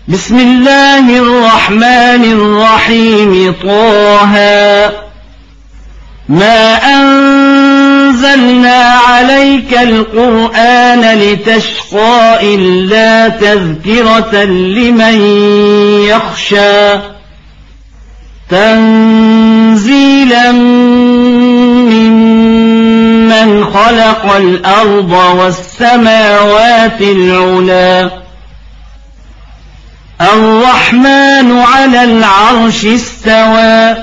بسم الله الرحمن الرحيم. طه ما أنزلنا عليك القرآن لتشقى إلا تذكرة لمن يخشى تنزيلا ممن خلق الأرض والسماوات العلى الرحمن على العرش استوى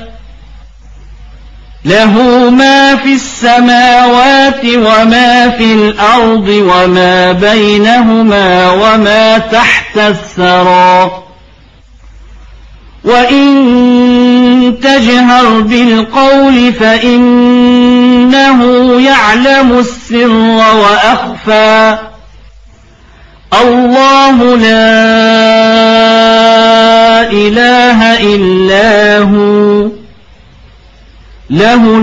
له ما في السماوات وما في الأرض وما بينهما وما تحت الثرى وإن تجهر بالقول فإنه يعلم السر وأخفى الله لا إله إلا هو له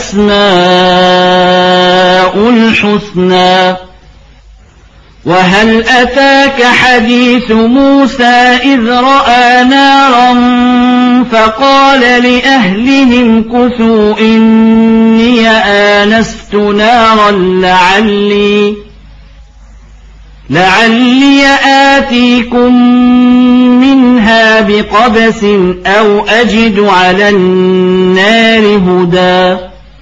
الأسماء الحسنى. وهل أتاك حديث موسى إذ رأى نارا فقال لأهلهم كثوا إني آنست نارا لعلي آتيكم منها بقبس أو أجد على النار هدى.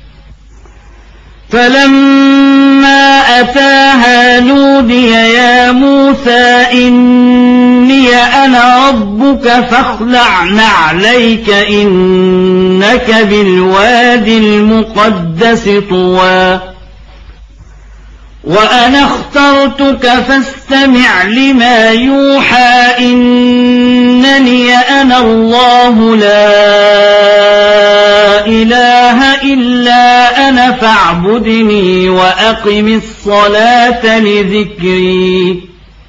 فلما أتاها نودي يا موسى إني أنا ربك فاخلع نعليك إنك بالوادي المقدس طوى وأنا اخترتك فاستمع لما يوحى إنني أنا الله لا إله إلا أنا فاعبدني وأقم الصلاة لذكري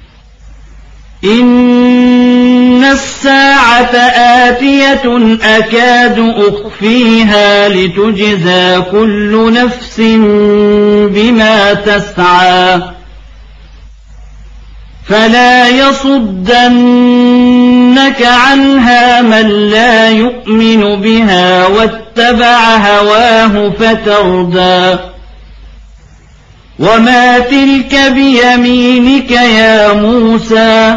إن الساعة آتية أكاد أخفيها لتجزى كل نفس بما تسعى فلا يصدنك عنها من لا يؤمن بها واتبع هواه فتردى. وما تلك بيمينك يا موسى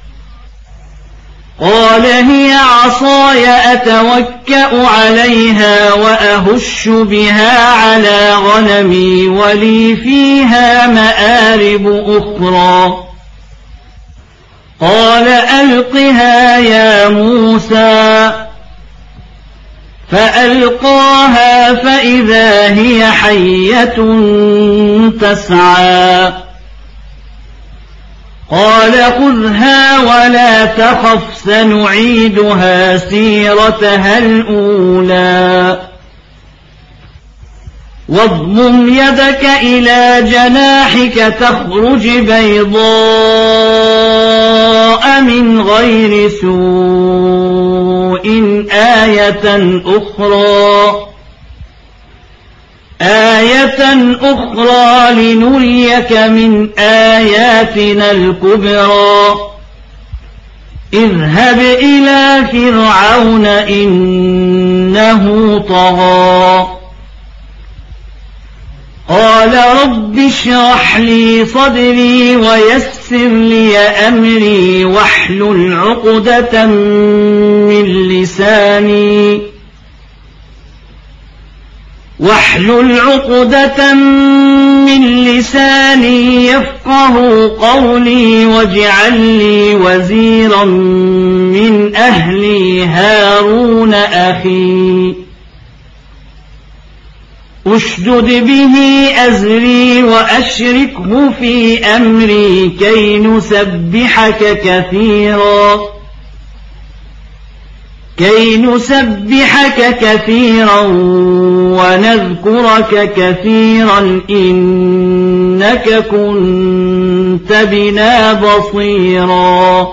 قال هي عصاي أتوكأ عليها وأهش بها على غنمي ولي فيها مآرب أخرى قال ألقها يا موسى فألقاها فإذا هي حية تسعى قال خذها ولا تخف سنعيدها سيرتها الأولى واضمم يدك إلى جناحك تخرج بيضاء من غير سوء آية أخرى لنريك من آياتنا الكبرى اذهب إلى فرعون إنه طغى قال رب اشرح لي صدري ويسر لي أمري واحلل عقدة من لساني يفقه قولي واجعل لي وزيرا من أهلي هارون أخي أشدد به أزري وأشركه في أمري كي نسبحك كثيرا ونذكرك كثيرا إنك كنت بنا بصيرا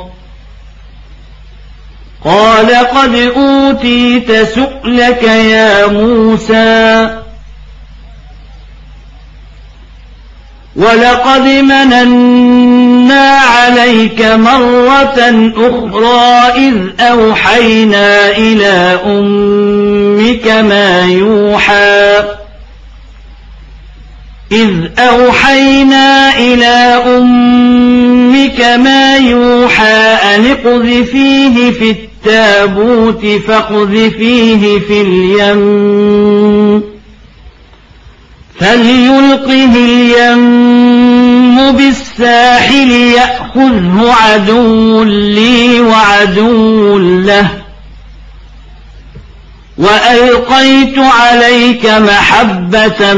قال قد أوتيت سؤلك يا موسى ولقد مننا عليك مرة أخرى إذ أوحينا إلى أمك ما يوحى أن اقذفيه في التابوت فاقذفيه في اليم فليلقه اليم بالساحل يأخذه عدو لي وعدو له وألقيت عليك محبة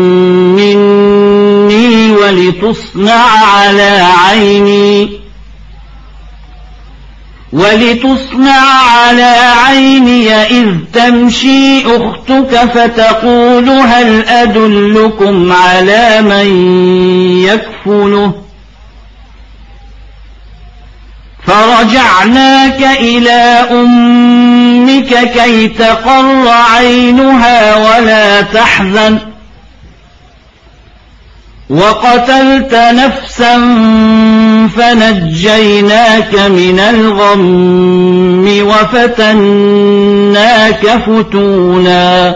مني ولتصنع على عيني إذ تمشي أختك فتقول هل أدلكم على من يكفله فرجعناك إلى أمك كي تقر عينها ولا تحزن وقتلت نفسا فنجيناك من الغم وفتناك فتونا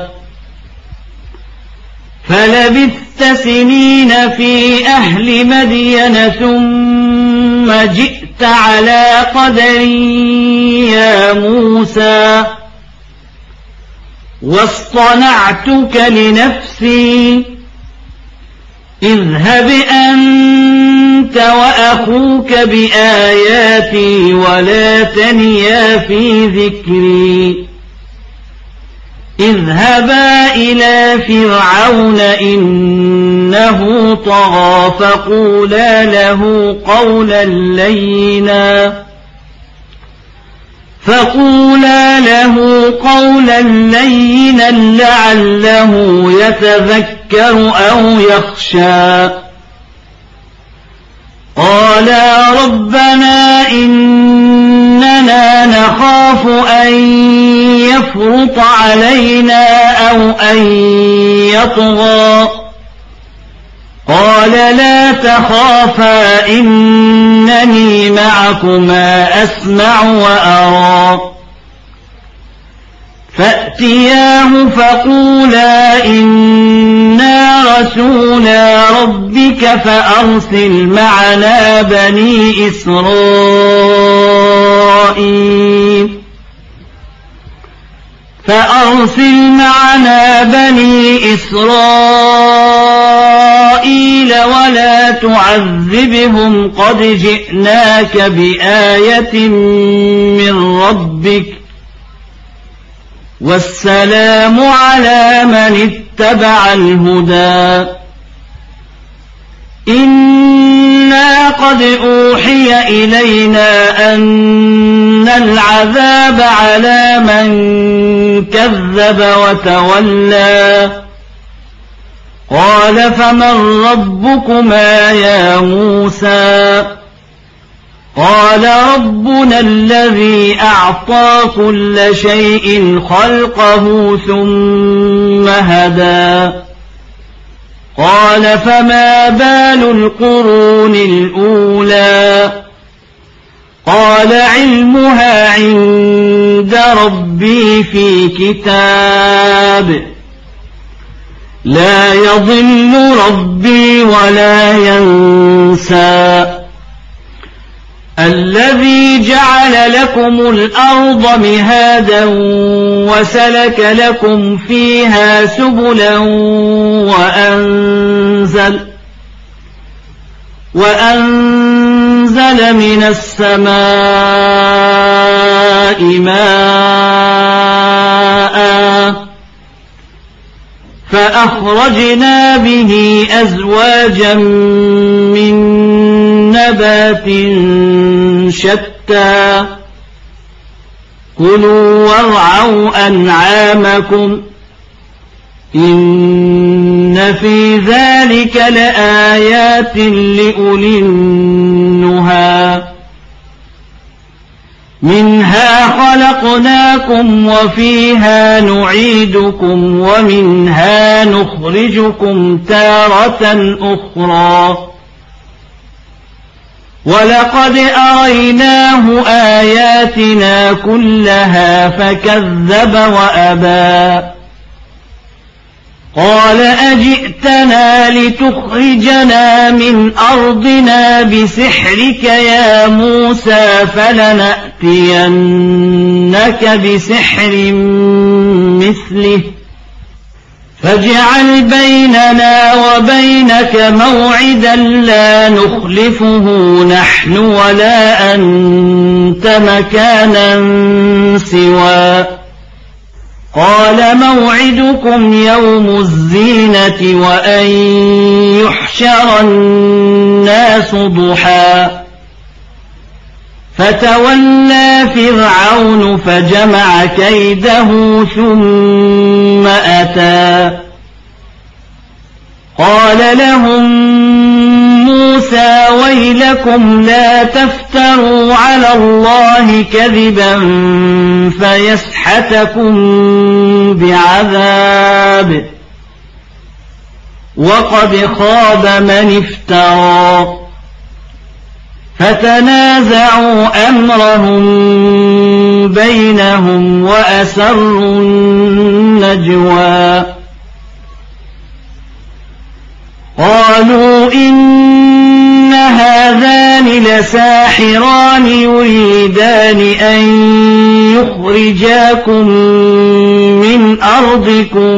فلبثت سنين في أهل مدين ثم جئت على قدري يا موسى واصطنعتك لنفسي اذهب أنت وأخوك بآياتي ولا تنيا في ذكري اذهبا إلى فرعون إنه طغى فقولا له قولا لينا لعله يتذكر أو يخشى قالا ربنا إننا نخاف أن يفرط علينا أو أن يطغى قال لا تخافا إنني معكما أسمع وأرى فأتياه فقولا إنا رسولا ربك فأرسل معنا بني إسرائيل ولا تعذبهم قد جئناك بآية من ربك والسلام على من اتبع الهدى إنا قد أوحي إلينا أن العذاب على من كذب وتولى قال فمن ربكما يا موسى قال ربنا الذي أعطى كل شيء خلقه ثم هدى قال فما بال القرون الأولى قال علمها عند ربي في كتاب لا يضل ربي ولا ينسى الذي جعل لكم الأرض مهادا وسلك لكم فيها سبلا وأنزل من السماء ماء فأخرجنا به أزواجا من نبات شتى كلوا وارعوا أنعامكم إن في ذلك لآيات لأولي النهى منها خلقناكم وفيها نعيدكم ومنها نخرجكم تارة أخرى ولقد أريناه آياتنا كلها فكذب وأبى قال أجئتنا لتخرجنا من أرضنا بسحرك يا موسى فلنأتينك بسحر مثله فاجعل بيننا وبينك موعدا لا نخلفه نحن ولا أنت مكانا سواه قال موعدكم يوم الزينة وأن يحشر الناس ضحى فتولى فرعون فجمع كيده ثم أتى قال لهم موسى ويلكم لا تفتروا على الله كذبا فيسحتكم بعذاب وقد خاب من افترى فتنازعوا أمرهم بينهم وأسروا النجوى قالوا إن هذان لساحران يريدان أن يخرجاكم من أرضكم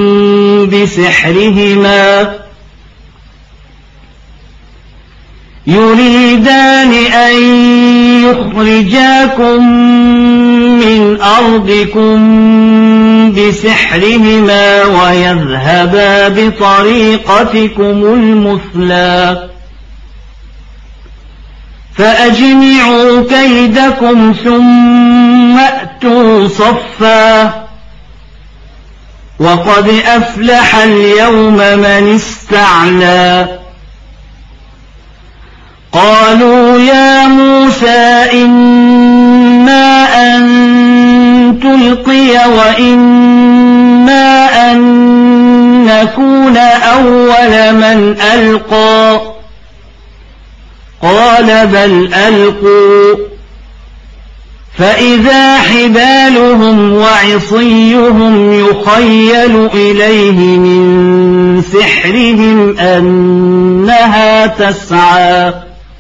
بسحرهما ويذهبا بطريقتكم المثلى فأجمعوا كيدكم ثم أتوا صفا وقد أفلح اليوم من استعلى قالوا يا موسى إما أن تلقي وإما أن نكون أول من ألقى قال بل ألقوا فإذا حبالهم وعصيهم يخيل إليه من سحرهم أنها تسعى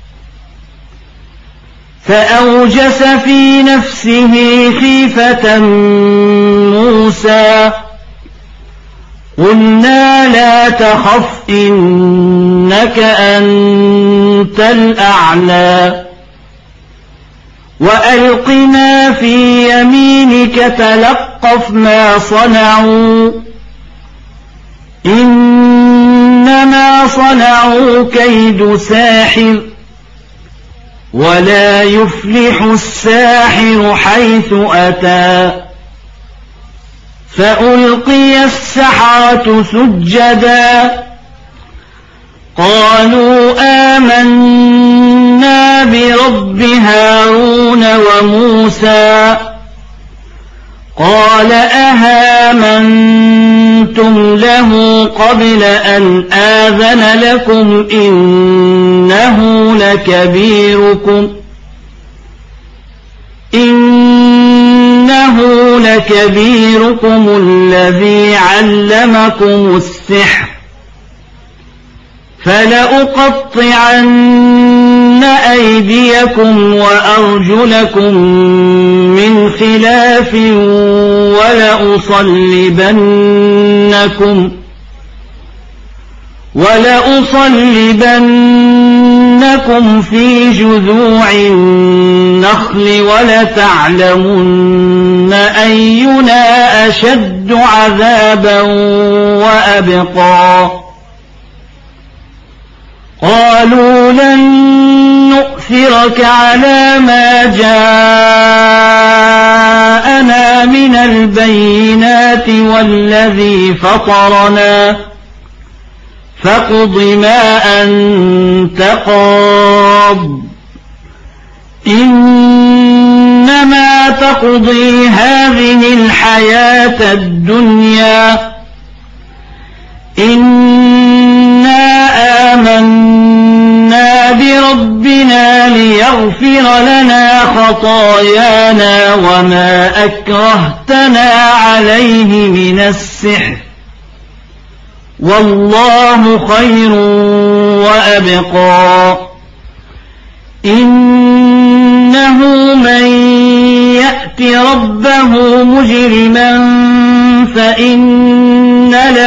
فأوجس في نفسه خيفة موسى قلنا لا تخف إنك أنت الأعلى وألق ما في يمينك تلقف ما صنعوا إنما صنعوا كيد ساحر ولا يفلح الساحر حيث أتى فألقي السحرة سجدا قالوا آمنا برب هارون وموسى قال أهامنتم له قبل أن آذن لكم إنه لكبيركم الذي علمكم السحر فلأقطعن أيديكم وأرجلكم من خلاف ولأصلبنكم في جذوع النخل ولتعلمن أينا أشد عذابا وأبقى قالوا لن نؤثرك على ما جاءنا من البينات والذي فطرنا فاقض ما أنت قاض إنا تقضي هذه الحياة الدنيا إنا آمنا بربنا ليغفر لنا خطايانا وما أكرهتنا عليه من السحر والله خير وأبقى إنه من يأت ربه مجرما فإن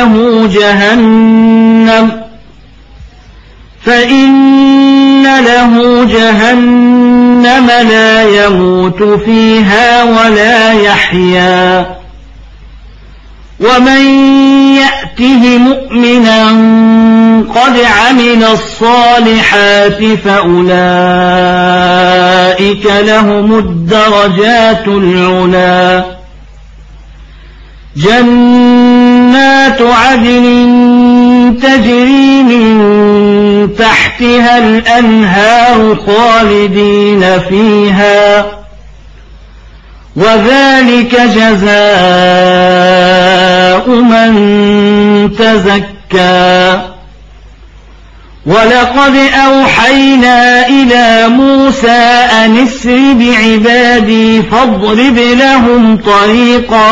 له جهنم لا يموت فيها ولا يحيا ومن يأته مؤمنا قد عمل الصالحات فأولئك لهم الدرجات العلى جنات عدن تجري من تحتها الأنهار خالدين فيها وذلك جزاء من تزكى ولقد أوحينا إلى موسى أن اسر بعبادي فاضرب لهم طريقا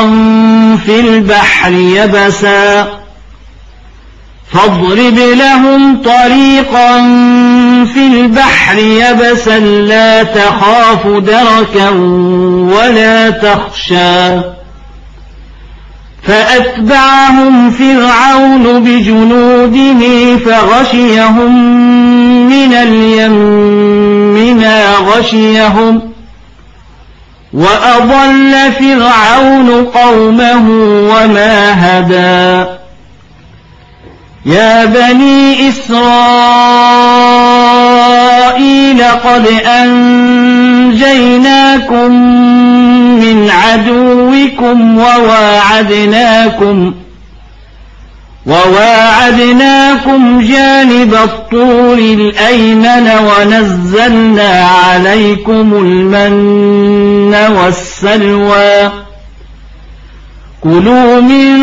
في البحر يبسا لا تخاف دركا ولا تخشى فأتبعهم فرعون بجنوده فغشيهم من اليم ما غشيهم وأضل فرعون قومه وما هدى يا بني إسرائيل قد أنجيناكم من عدوكم وواعدناكم جانب الطور الأيمن ونزلنا عليكم المن والسلوى كلوا من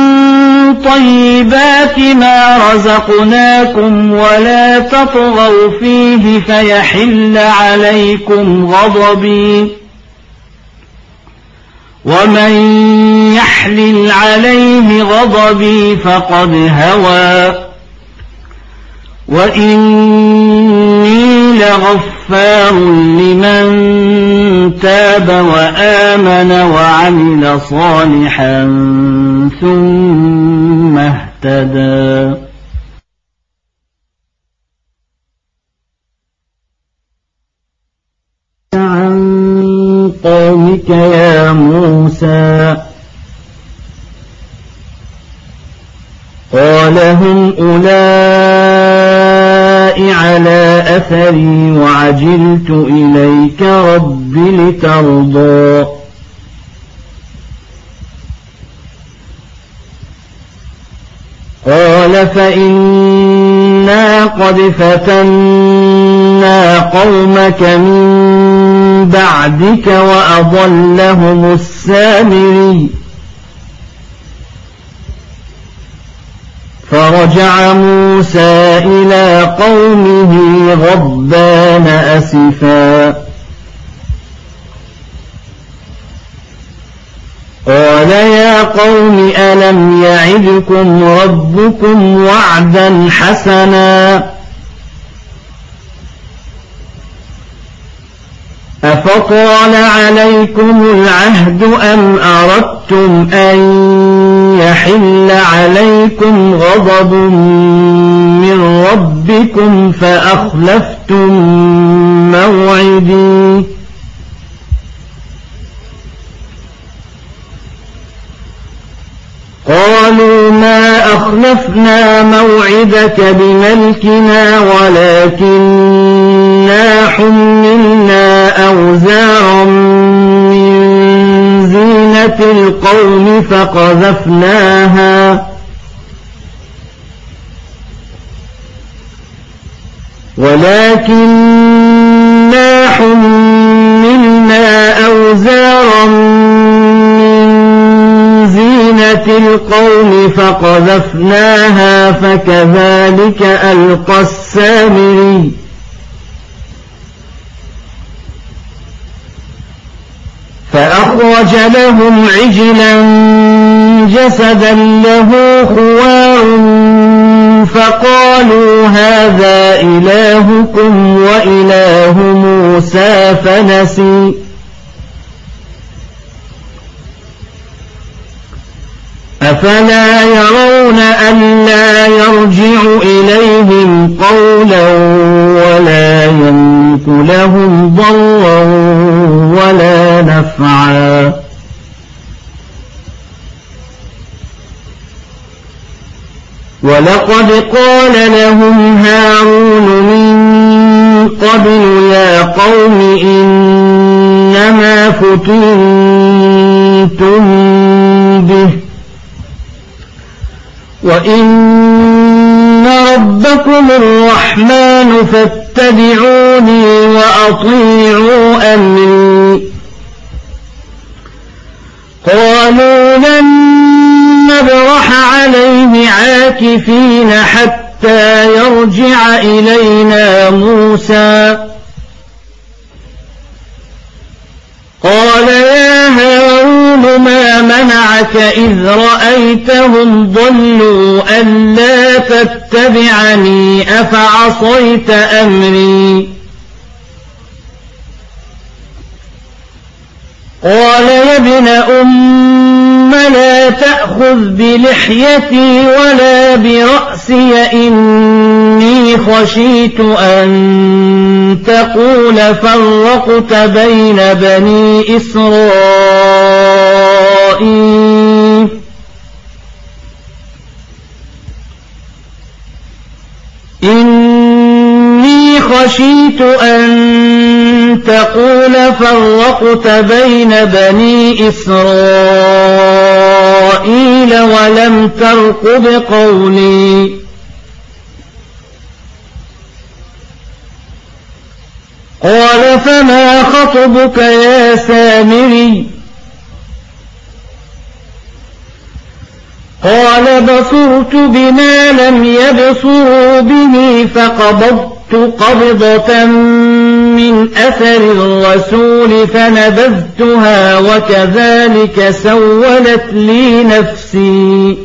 طيبات ما رزقناكم ولا تطغوا فيه فيحل عليكم غضبي ومن يحلل عليه غضبي فقد هوى وإني لغفار لمن تاب وآمن وعمل صالحا ثم اهتدى عن قومك يا موسى قال هم أولئك على أثري وعجلت إليك رب لترضى قال فإنا قد فتنا قومك من بعدك وأضلهم السامري فرجع موسى إلى قومه غضبان أسفا قال يا قوم ألم يعدكم ربكم وعدا حسنا أفطال عليكم العهد أم أردتم أن يحل عليكم غضب من ربكم فأخلفتم موعدي قالوا ما أخلفنا موعدك بملكنا ولكننا حملنا أوزارا من زينة القوم فقذفناها أوزارا فقذفناها فكذلك ألقى السامري فأخرج لهم عجلا جسدا له خوار فقالوا هذا إلهكم وإله موسى فنسي أفلا يرون ألا يرجع إليهم قولا ولا يملك لهم ضرا ولا نفعا ولقد قال لهم هارون من قبل يا قوم إنما فتنتم به وإن ربكم الرحمن فاتبعوني وأطيعوا أمري قالوا لن نبرح عليه عاكفين حتى يرجع إلينا موسى قال يا هارون ما منعك إذ رأيتهم ضلوا ألا تتبعني أفعصيت أمري قال يا ابن أم لا تأخذ بلحيتي ولا برأسي إني خشيت أن تقول فرقت بين بني إسرائيل إني خشيت أن تقول فرقت بين بني إسرائيل ولم ترقب قولي قال فما خطبك يا سامري قال بصرت بما لم يبصروا به فقبضت قبضة من أثر الرسول فنبذتها وكذلك سولت لي نفسي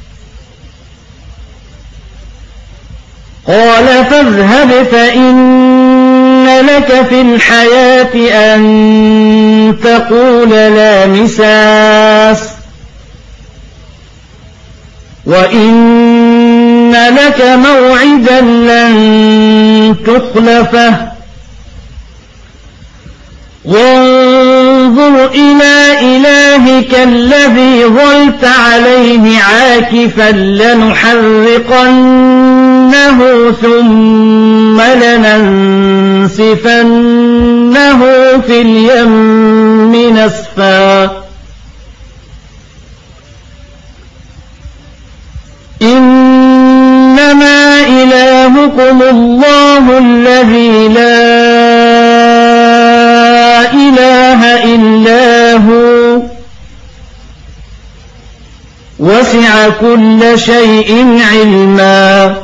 قال فاذهب فإن لك في الحياة أن تقول لا مساس وإن لك موعدا لن تخلفه وانظر إلى إلهك الذي ظلت عليه عاكفا لنحرقنه ثم لننسفنه في اليم نسفا إنما إلهكم الله الذي لا إله إلا هو وسع كل شيء علما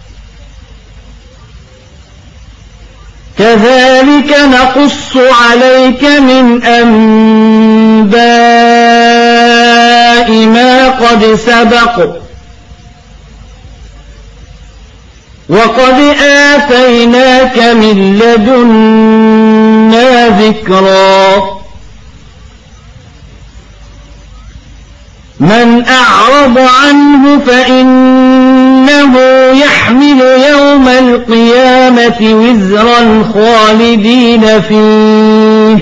كذلك نقص عليك من أنباء ما قد سبق وقد آتيناك من لدنا ذكرا من أعرض عنه فإنه يحمل يوم القيامة وزرا خالدين فيه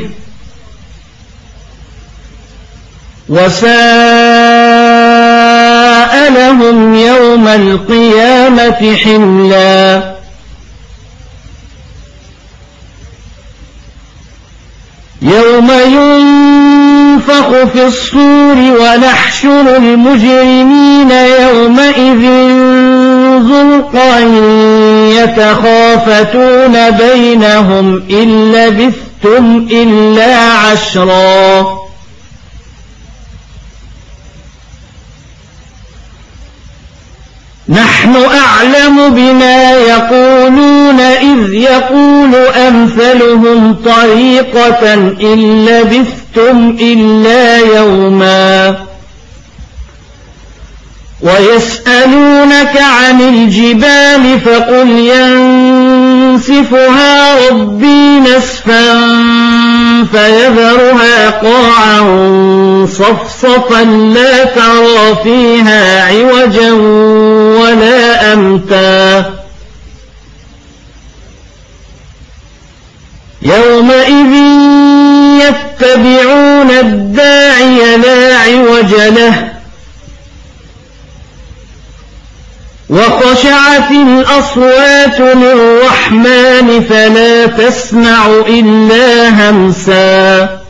وساء لهم يوم القيامة حملا يوم ينفخ في الصور ونحشر المجرمين يومئذ زرقا يتخافتون بينهم إن لبثتم إلا عشرا أعلم بما يقولون إذ يقول أمثلهم طريقة إن لبثتم إلا يوما ويسألونك عن الجبال فقل ينسفها ربي نسفا فيذرها قاعا صفصفا لا ترى فيها عوجا ولا أمتا يومئذ يتبعون الداعي لا عوج له وخشعت الأصوات للرحمن فلا تسمع إلا همسا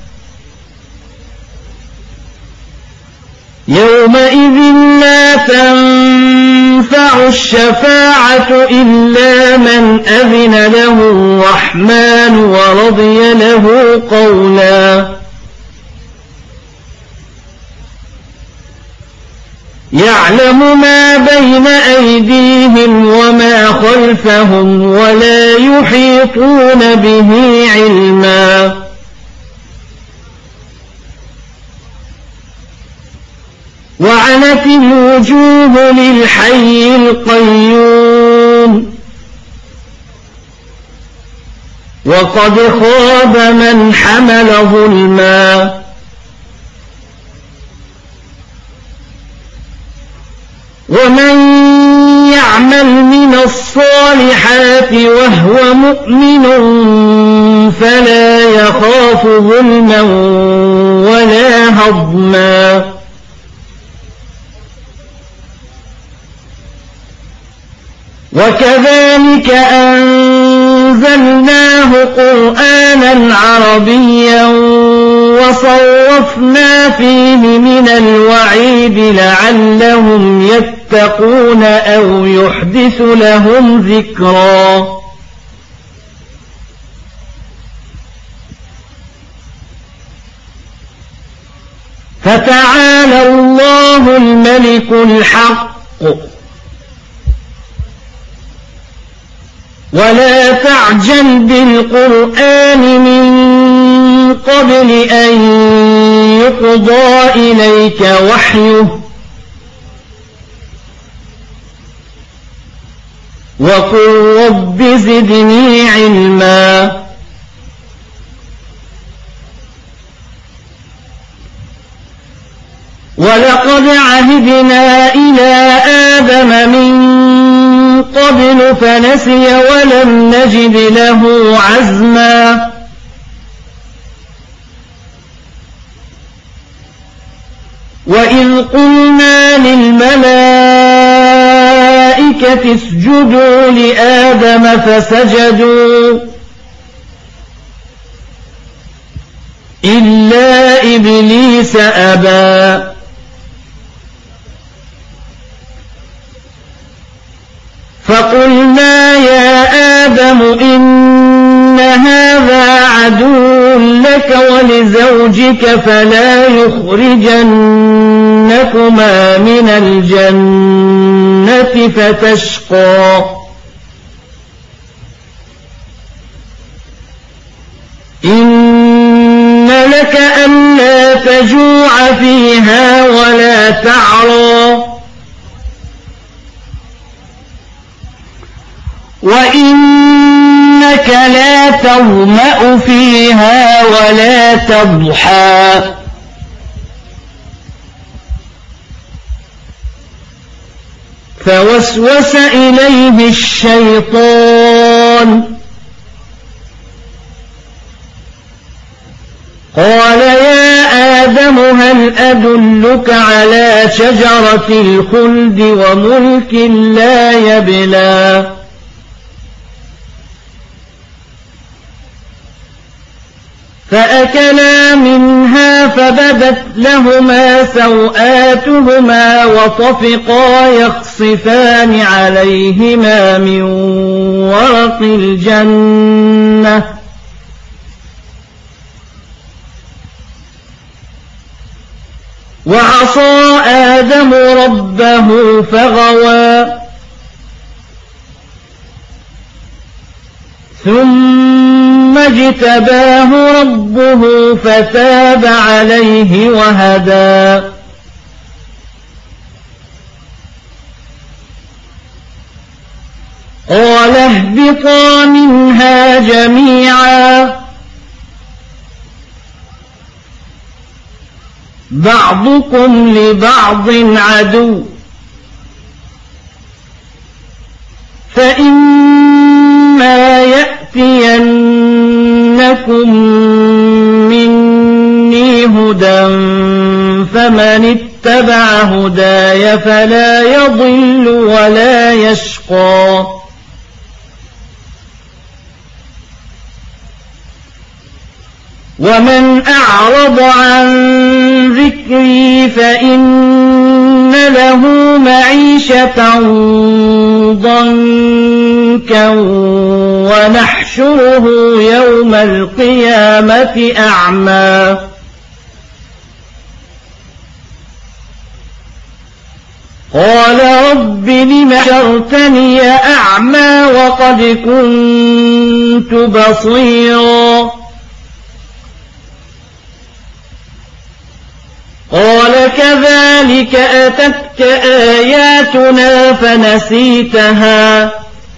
يومئذ لا تنفع الشفاعة إلا من أذن له الرحمن ورضي له قولا يعلم ما بين أيديهم وما خلفهم ولا يحيطون به علما وعنت الوجوه للحي القيوم وقد خاب من حمل ظلما ومن يعمل من الصالحات وهو مؤمن فلا يخاف ظلما ولا هضما وكذلك أنزلناه قرآنا عربيا وصرفنا فيه من الوعيد لعلهم يتقون أو يحدث لهم ذكرا فتعالى الله الملك الحق ولا تعجل بالقرآن من قبل أن يقضى إليك وحيه وقل رب زدني علما ولقد عهدنا إلى آدم من قبل فنسي ولم نجد له عزما وإذ قلنا للملائكة اسجدوا لآدم فسجدوا إلا إبليس أبى فقلنا يا آدم إن هذا عدو لك ولزوجك فلا يخرجنكما من الجنة فتشقى إن لك ألا تجوع فيها ولا تعرى وإنك لا تظمأ فيها ولا تضحى فوسوس إليه الشيطان قال يا آدم هل أدلك على شجرة الخلد وملك لا يبلى فأكلا منها فبدت لهما سوآتهما وطفقا يخصفان عليهما من ورق الجنة وعصى آدم ربه فغوى ثم اجتباه ربه فتاب عليه وهدى قال اهبطا منها جميعا بعضكم لبعض عدو فإما يأتينكم مني هدى فمن اتبع هداي فلا يضل ولا يشقى ومن أعرض عن ذكري فإن له معيشة ضنكا ونحشره يوم القيامة أعمى قال رب لم حشرتني أعمى وقد كنت بصيرا قال كذلك أتتك آياتنا فنسيتها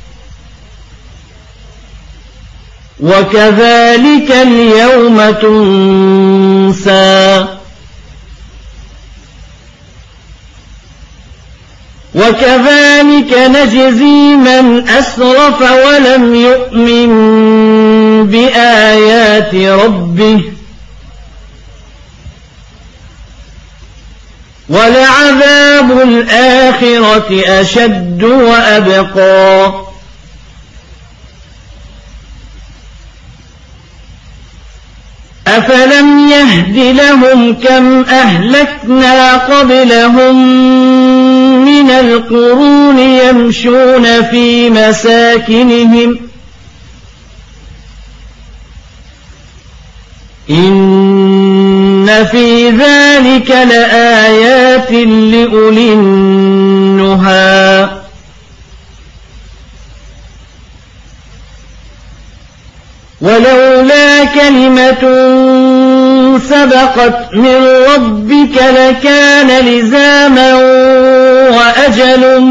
وكذلك اليوم تنسى وكذلك نجزي من أسرف ولم يؤمن بآيات ربه ولعذاب الآخرة أشد وأبقى أفلم يهد لهم كم أهلكنا قبلهم من القرون يمشون في مساكنهم إن في ذلك لآيات لأولي النهى ولولا كلمة سبقت من ربك لكان لزاما وأجل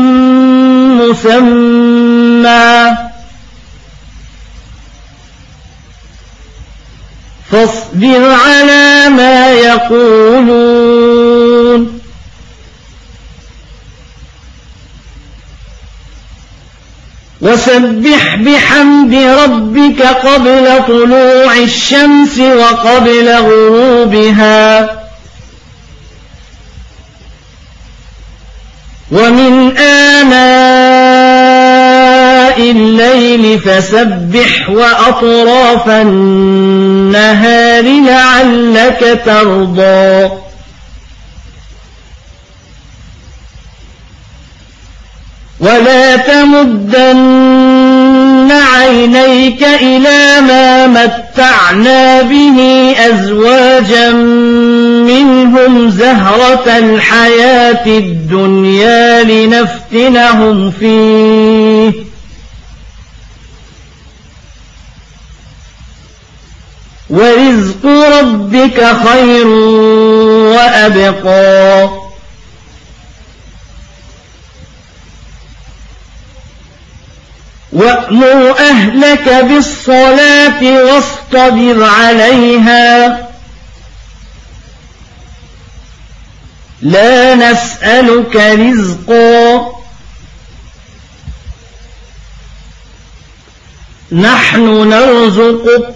مسمى فاصبر على ما يقولون وسبح بحمد ربك قبل طلوع الشمس وقبل غروبها ومن آناء الليل فسبح وأطراف النهار لعلك ترضى ولا تمدن عينيك إلى ما متعنا به أزواجا منهم زهرة الحياة الدنيا لنفتنهم فيه ورزق ربك خير وأبقى وأمر أهلك بالصلاة واصطبر عليها لا نسألك رزقا نحن نرزقك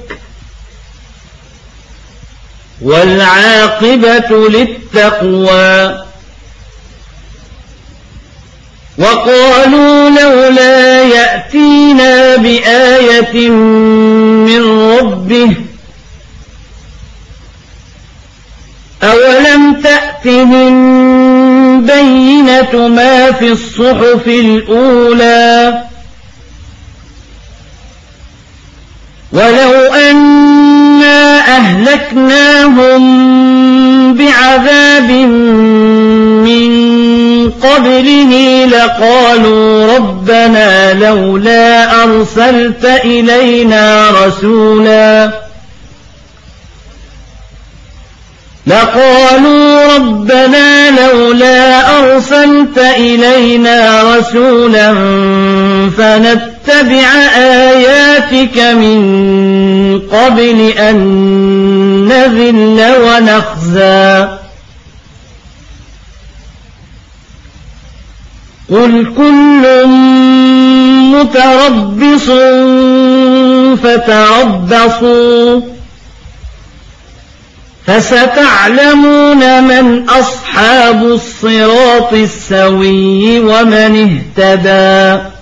والعاقبة للتقوى وقالوا لولا يأتينا بآية من ربه أولم تأتهم بينة ما في الصحف الأولى ولو أنا أهلكناهم بعذاب من قبله لقالوا ربنا ربنا لولا أرسلت إلينا رسولا لقالوا ربنا لولا أرسلت إلينا رسولا فنتبع آياتك من قبل أن نذل ونخزى قل كل متربص فتربصوا فستعلمون من أصحاب الصراط السوي ومن اهتدى